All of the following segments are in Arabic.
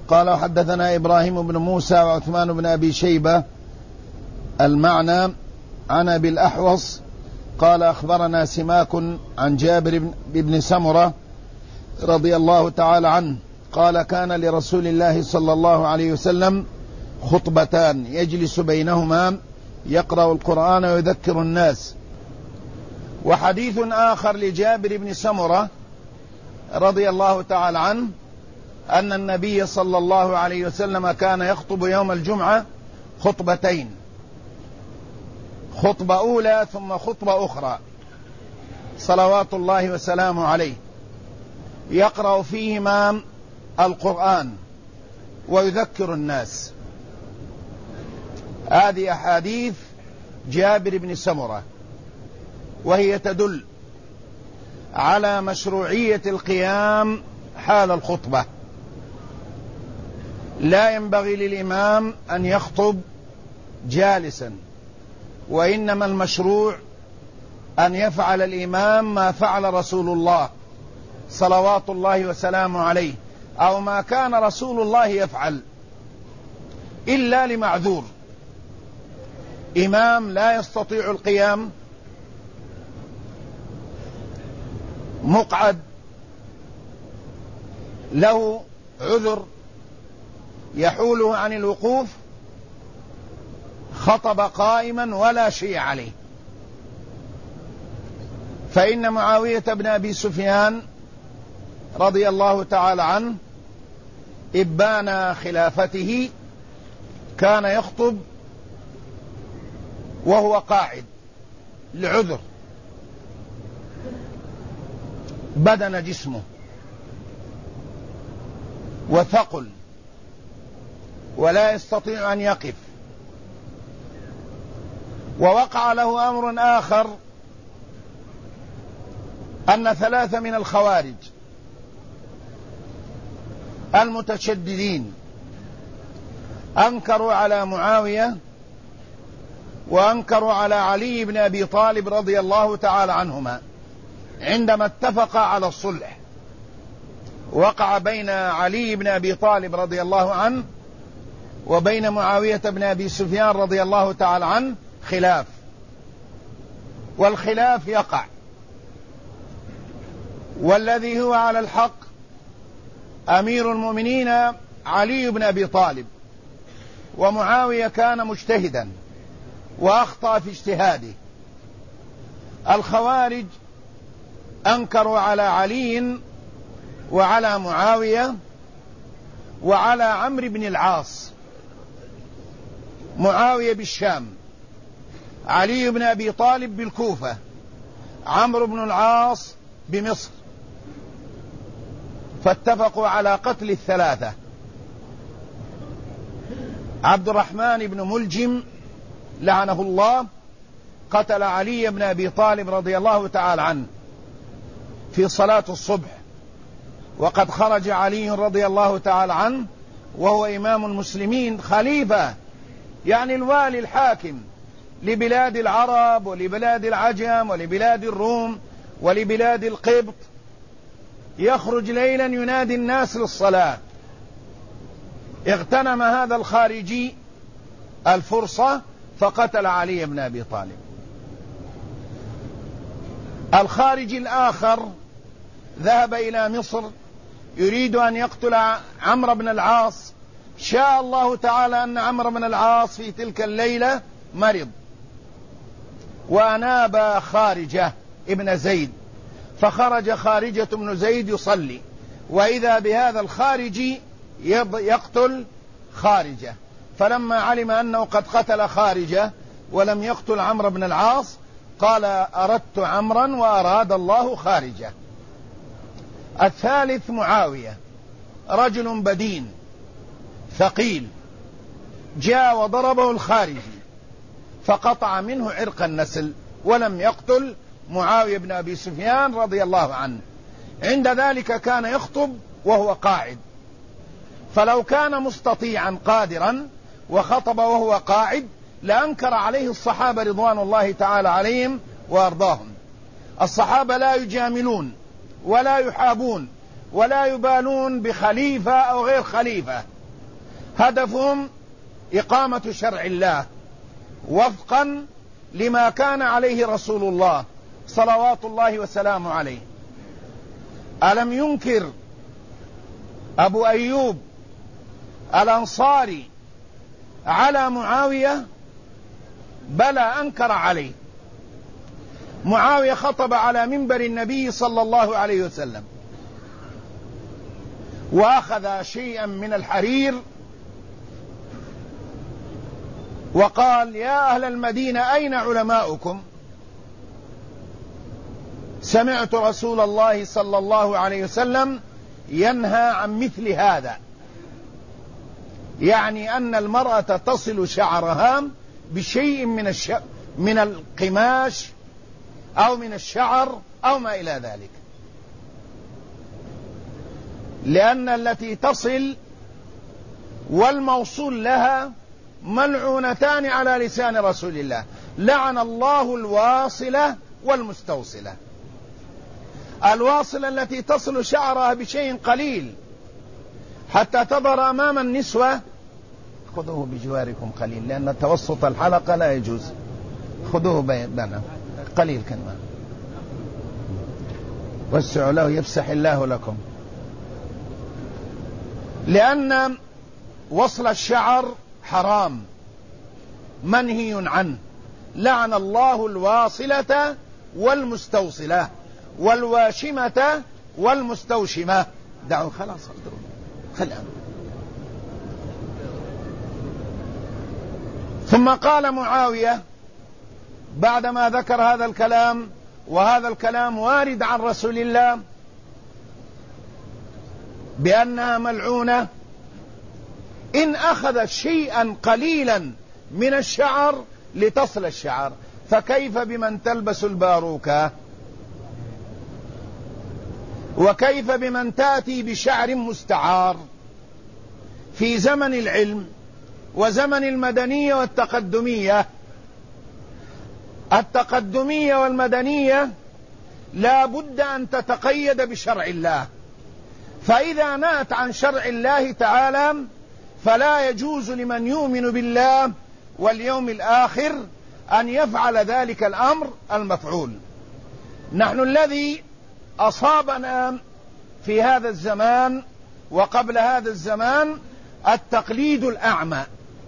قال حدثنا إبراهيم بن موسى وعثمان بن أبي شيبة المعنى عن أبي الأحوص قال أخبرنا سماك عن جابر بن سمرة رضي الله تعالى عنه قال كان لرسول الله صلى الله عليه وسلم خطبتان يجلس بينهما يقرأ القرآن ويذكر الناس. وحديث آخر لجابر بن سمرة رضي الله تعالى عنه أن النبي صلى الله عليه وسلم كان يخطب يوم الجمعة خطبتين، خطبة أولى ثم خطبة أخرى صلوات الله وسلامه عليه، يقرأ فيهما القرآن ويذكر الناس. هذه أحاديث جابر بن سمرة، وهي تدل على مشروعية القيام حال الخطبة. لا ينبغي للإمام أن يخطب جالسا، وإنما المشروع أن يفعل الإمام ما فعل رسول الله صلوات الله وسلامه عليه، أو ما كان رسول الله يفعل، إلا لمعذور، إمام لا يستطيع القيام، مقعد، له عذر يحوله عن الوقوف، خطب قائما ولا شيء عليه. فإن معاوية بن أبي سفيان رضي الله تعالى عنه إبان خلافته كان يخطب وهو قاعد لعذر، بدن جسمه وثقل ولا يستطيع أن يقف. ووقع له أمر آخر، أن 3 من الخوارج المتشددين أنكروا على معاوية وأنكروا على علي بن أبي طالب رضي الله تعالى عنهما عندما اتفقا على الصلح. وقع بين علي بن أبي طالب رضي الله عنه وبين معاوية بن أبي سفيان رضي الله تعالى عنه خلاف، والخلاف يقع، والذي هو على الحق أمير المؤمنين علي بن أبي طالب، ومعاوية كان مجتهدا وأخطأ في اجتهاده. الخوارج أنكروا على علي وعلى معاوية وعلى عمرو بن العاص، معاوية بالشام، علي بن أبي طالب بالكوفة، عمرو بن العاص بمصر، فاتفقوا على قتل ال3. عبد الرحمن بن ملجم لعنه الله قتل علي بن أبي طالب رضي الله تعالى عنه في صلاة الصبح، وقد خرج علي رضي الله تعالى عنه وهو إمام المسلمين خليفة، يعني الوالي الحاكم لبلاد العرب ولبلاد العجم ولبلاد الروم ولبلاد القبط، يخرج ليلا ينادي الناس للصلاة. اغتنم هذا الخارجي الفرصة فقتل علي بن أبي طالب. الخارجي الآخر ذهب إلى مصر يريد أن يقتل عمرو بن العاص. شاء الله تعالى أن عمرو بن العاص في تلك الليلة مرض، وأناب خارجة ابن زيد، فخرج خارجة بن زيد يصلي، وإذا بهذا الخارجي يقتل خارجة. فلما علم أنه قد قتل خارجة ولم يقتل عمرو بن العاص قال أردت عمرا وأراد الله خارجة. الثالث معاوية، رجل بدين ثقيل، جاء وضربه الخارجي فقطع منه عرق النسل ولم يقتل معاوية بن أبي سفيان رضي الله عنه. عند ذلك كان يخطب وهو قاعد، فلو كان مستطيعا قادرا وخطب وهو قاعد لأنكر عليه الصحابة رضوان الله تعالى عليهم وأرضاهم. الصحابة لا يجاملون ولا يحابون ولا يبالون بخليفة أو غير خليفة، هدفهم إقامة شرع الله وفقا لما كان عليه رسول الله صلوات الله وسلامه عليه. ألم ينكر أبو أيوب الأنصاري على معاوية؟ بلى أنكر عليه. معاوية خطب على منبر النبي صلى الله عليه وسلم وأخذ شيئا من الحرير وقال: يا أهل المدينة أين علماؤكم؟ سمعت رسول الله صلى الله عليه وسلم ينهى عن مثل هذا، يعني أن المرأة تصل شعرها بشيء من القماش أو من الشعر أو ما إلى ذلك، لأن التي تصل والموصول لها ملعونتان على لسان رسول الله: لعن الله الواصلة والمستوصلة. الواصلة التي تصل شعرها بشيء قليل حتى تظهر أمام النسوة. خذوه بجواركم قليل، لأن توسط الحلقة لا يجوز. خذوه بيننا قليل كلمة، وسعوا له يفسح الله لكم. لأن وصل الشعر حرام منهي عنه. لعن الله الواصلة والمستوصلة والواشمة والمستوشمة. دعوا خلاص خلنا. ثم قال معاوية بعدما ذكر هذا الكلام، وهذا الكلام وارد عن رسول الله بأنها ملعونة: إن أخذت شيئا قليلا من الشعر لتصل الشعر، فكيف بمن تلبس الباروكة؟ وكيف بمن تأتي بشعر مستعار في زمن العلم وزمن المدنية والتقدمية؟ التقدمية والمدنية لا بد أن تتقيد بشرع الله، فإذا نأت عن شرع الله تعالى فلا يجوز لمن يؤمن بالله واليوم الآخر أن يفعل ذلك الأمر المفعول. نحن الذي أصابنا في هذا الزمان وقبل هذا الزمان التقليد الأعمى.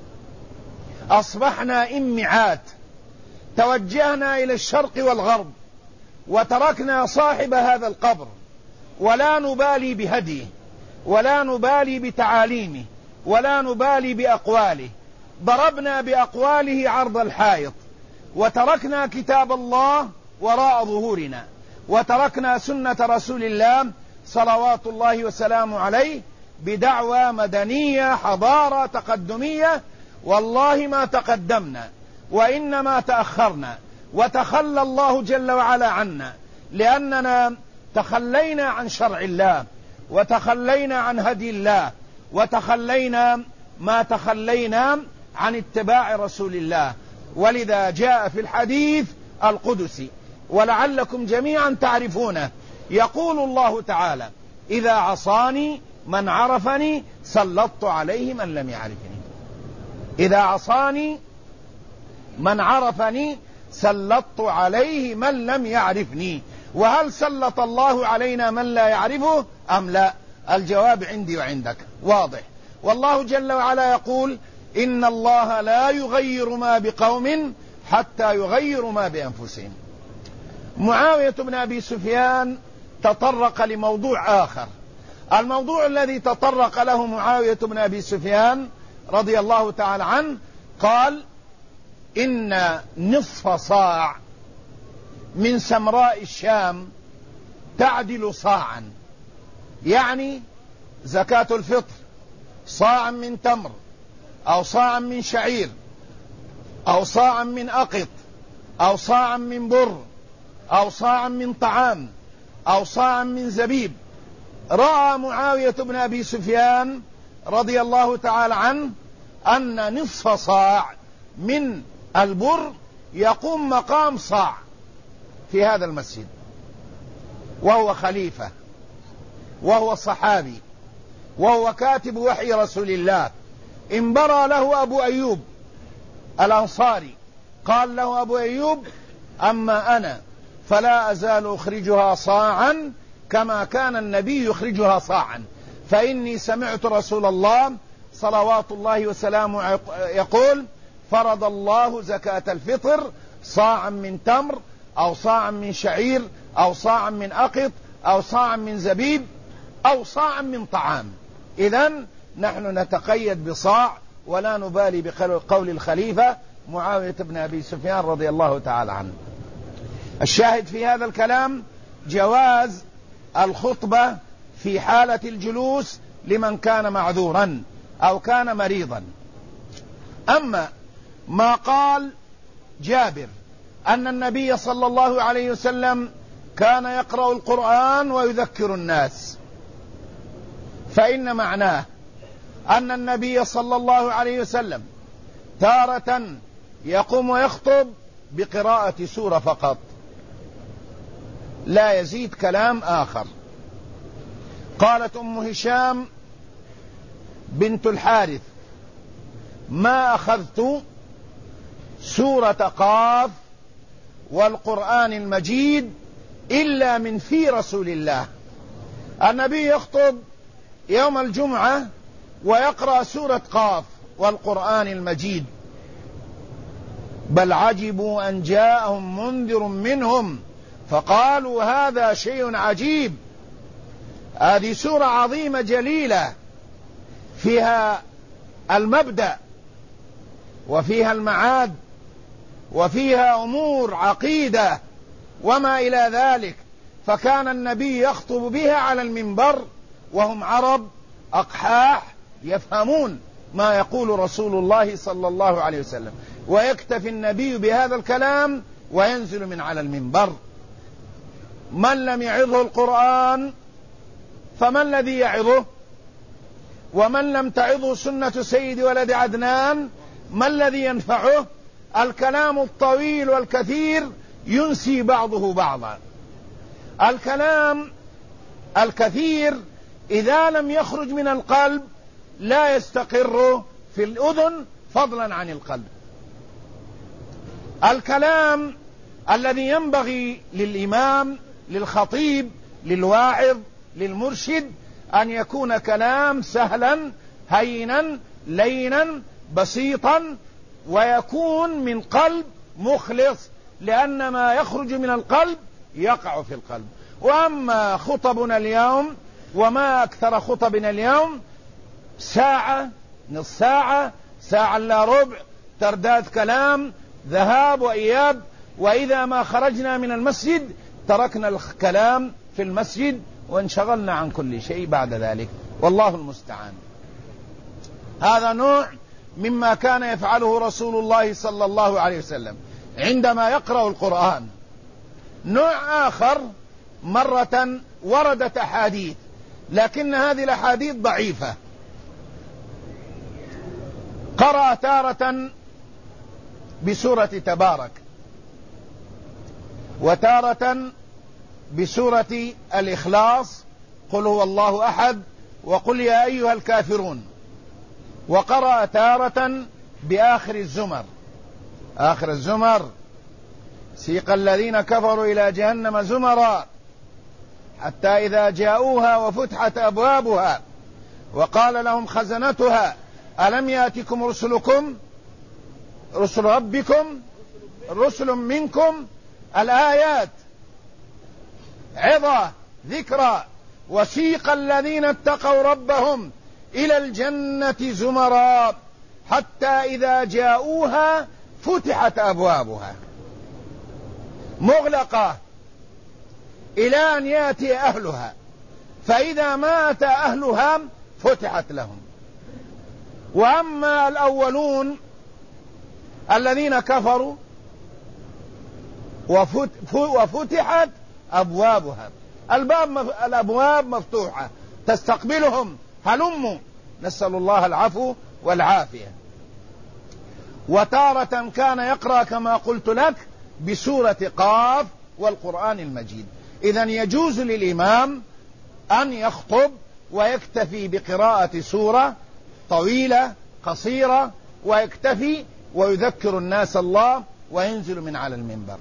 أصبحنا إمعات، توجهنا إلى الشرق والغرب وتركنا صاحب هذا القبر، ولا نبالي بهديه ولا نبالي بتعاليمه ولا نبالي بأقواله. ضربنا بأقواله عرض الحائط، وتركنا كتاب الله وراء ظهورنا، وتركنا سنة رسول الله صلوات الله وسلامه عليه بدعوى مدنية حضارة تقدمية. والله ما تقدمنا وإنما تأخرنا، وتخلى الله جل وعلا عنا، لأننا تخلينا عن شرع الله وتخلينا عن هدي الله وتخلينا ما تخلينا عن اتباع رسول الله. ولذا جاء في الحديث القدسي ولعلكم جميعا تعرفونه، يقول الله تعالى: إذا عصاني من عرفني سلطت عليه من لم يعرفني. إذا عصاني من عرفني سلطت عليه من لم يعرفني. وهل سلط الله علينا من لا يعرفه أم لا؟ الجواب عندي وعندك واضح. والله جل وعلا يقول: إن الله لا يغير ما بقوم حتى يغيروا ما بأنفسهم. معاوية بن أبي سفيان تطرق لموضوع آخر. الموضوع الذي تطرق له معاوية بن أبي سفيان رضي الله تعالى عنه، قال: إن نصف صاع من سمراء الشام تعدل صاعا، يعني زكاة الفطر صاعا من تمر أو صاعا من شعير أو صاعا من أقط أو صاعا من بر أو صاعا من طعام أو صاعا من زبيب. رأى معاوية بن أبي سفيان رضي الله تعالى عنه أن نصف صاع من البر يقوم مقام صاع في هذا المسجد، وهو خليفة وهو صحابي وهو كاتب وحي رسول الله انبرى له أبو أيوب الأنصاري، قال له أبو أيوب: أما أنا فلا أزال أخرجها صاعا كما كان النبي يخرجها صاعا، فإني سمعت رسول الله صلوات الله وسلامه يقول: فرض الله زكاة الفطر صاعا من تمر أو صاعا من شعير أو صاعا من أقط أو صاعا من زبيب أو صاعا من طعام. إذن نحن نتقيد بصاع ولا نبالي بقول الخليفة معاوية بن أبي سفيان رضي الله تعالى عنه. الشاهد في هذا الكلام جواز الخطبة في حالة الجلوس لمن كان معذورا أو كان مريضا. أما ما قال جابر أن النبي صلى الله عليه وسلم كان يقرأ القرآن ويذكر الناس، فإن معناه أن النبي صلى الله عليه وسلم تارة يقوم ويخطب بقراءة سورة فقط لا يزيد كلام آخر. قالت أم هشام بنت الحارث: ما أخذت سورة قاف والقرآن المجيد إلا من في رسول الله. النبي يخطب يوم الجمعة ويقرأ سورة قاف والقرآن المجيد، بل عجبوا أن جاءهم منذر منهم فقالوا هذا شيء عجيب. هذه سورة عظيمة جليلة فيها المبدأ وفيها المعاد وفيها أمور عقيدة وما إلى ذلك، فكان النبي يخطب بها على المنبر وهم عرب أقحاح يفهمون ما يقول رسول الله صلى الله عليه وسلم، ويكتفي النبي بهذا الكلام وينزل من على المنبر. من لم يعظه القرآن فما الذي يعظه؟ ومن لم تعظه سنة سيد ولد عدنان ما الذي ينفعه؟ الكلام الطويل والكثير ينسي بعضه بعضا. الكلام الكثير إذا لم يخرج من القلب لا يستقر في الأذن فضلا عن القلب. الكلام الذي ينبغي للإمام للخطيب للواعظ للمرشد أن يكون كلام سهلا هينا لينا بسيطا، ويكون من قلب مخلص، لأن ما يخرج من القلب يقع في القلب. وأما خطبنا اليوم وما أكثر خطبنا اليوم ساعة نصف ساعة ساعة إلا ربع ترداد كلام ذهاب وإياب، وإذا ما خرجنا من المسجد تركنا الكلام في المسجد وانشغلنا عن كل شيء بعد ذلك، والله المستعان. هذا نوع مما كان يفعله رسول الله صلى الله عليه وسلم عندما يقرأ القرآن. نوع آخر مرة وردت أحاديث، لكن هذه الأحاديث ضعيفة. قرأ تارة بسورة تبارك، وتارة بسورة الإخلاص قل هو الله أحد وقل يا أيها الكافرون، وقرأ تارة بآخر الزمر. آخر الزمر: سيق الذين كفروا إلى جهنم زمرا حتى إذا جاءوها وفتحت أبوابها وقال لهم خزنتها ألم يأتكم رسل ربكم رسل منكم. الآيات عظة ذكرى. وسيق الذين اتقوا ربهم إلى الجنة زمرا حتى إذا جاءوها فتحت أبوابها مغلقة إلى أن يأتي أهلها، فإذا ما أتى أهلها فتحت لهم. وأما الأولون الذين كفروا وفتحت أبوابها، الأبواب مفتوحة تستقبلهم هلموا، نسأل الله العفو والعافية. وتارة كان يقرأ كما قلت لك بسورة قاف والقرآن المجيد. إذن يجوز للإمام أن يخطب ويكتفي بقراءة سورة طويلة قصيرة ويكتفي ويذكر الناس الله وينزل من على المنبر.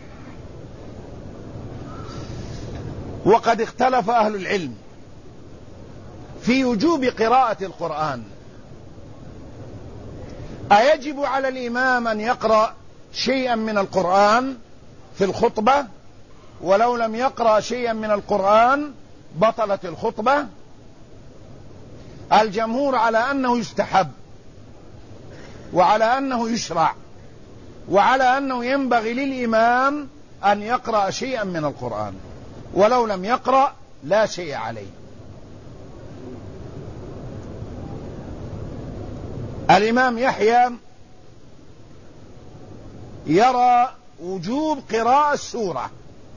وقد اختلف أهل العلم في وجوب قراءة القرآن. أيجب على الإمام أن يقرأ شيئا من القرآن في الخطبة، ولو لم يقرأ شيئا من القرآن بطلت الخطبة؟ الجمهور على أنه يستحب، وعلى أنه يشرع، وعلى أنه ينبغي للإمام أن يقرأ شيئا من القرآن، ولو لم يقرأ لا شيء عليه. الإمام يحيى يرى وجوب قراءة السورة.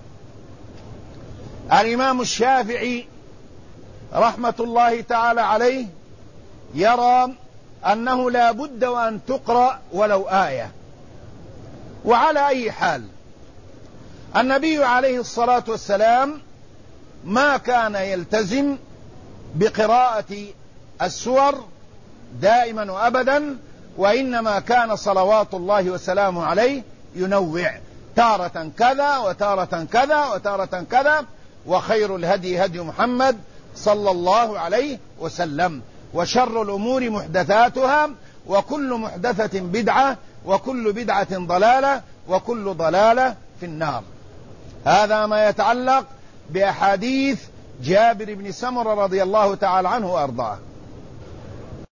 الإمام الشافعي رحمة الله تعالى عليه يرى أنه لا بد وأن تقرأ ولو آية. وعلى أي حال النبي عليه الصلاة والسلام ما كان يلتزم بقراءة السور دائما وأبدا، وإنما كان صلوات الله وسلامه عليه ينوع، تارة كذا وتارة كذا وتارة كذا. وخير الهدي هدي محمد صلى الله عليه وسلم، وشر الأمور محدثاتها، وكل محدثة بدعة، وكل بدعة ضلالة، وكل ضلالة في النار. هذا ما يتعلق بأحاديث جابر بن سمرة رضي الله تعالى عنه وأرضاه.